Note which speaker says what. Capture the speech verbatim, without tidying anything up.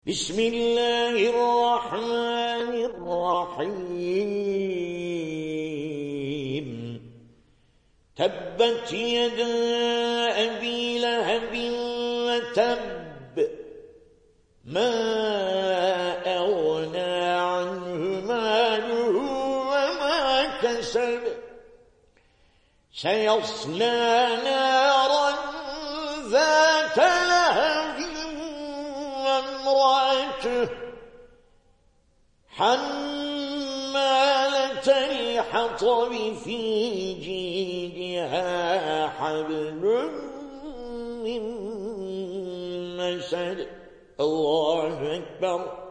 Speaker 1: بسم الله الرحمن الرحيم تبت يدا أبي لهب وتب ما أغنى عنه ماله وما كسب سيصلى نارا ذات لهب وامرأته حمالة الحطب في جيدها حبل من مسد. الله أكبر.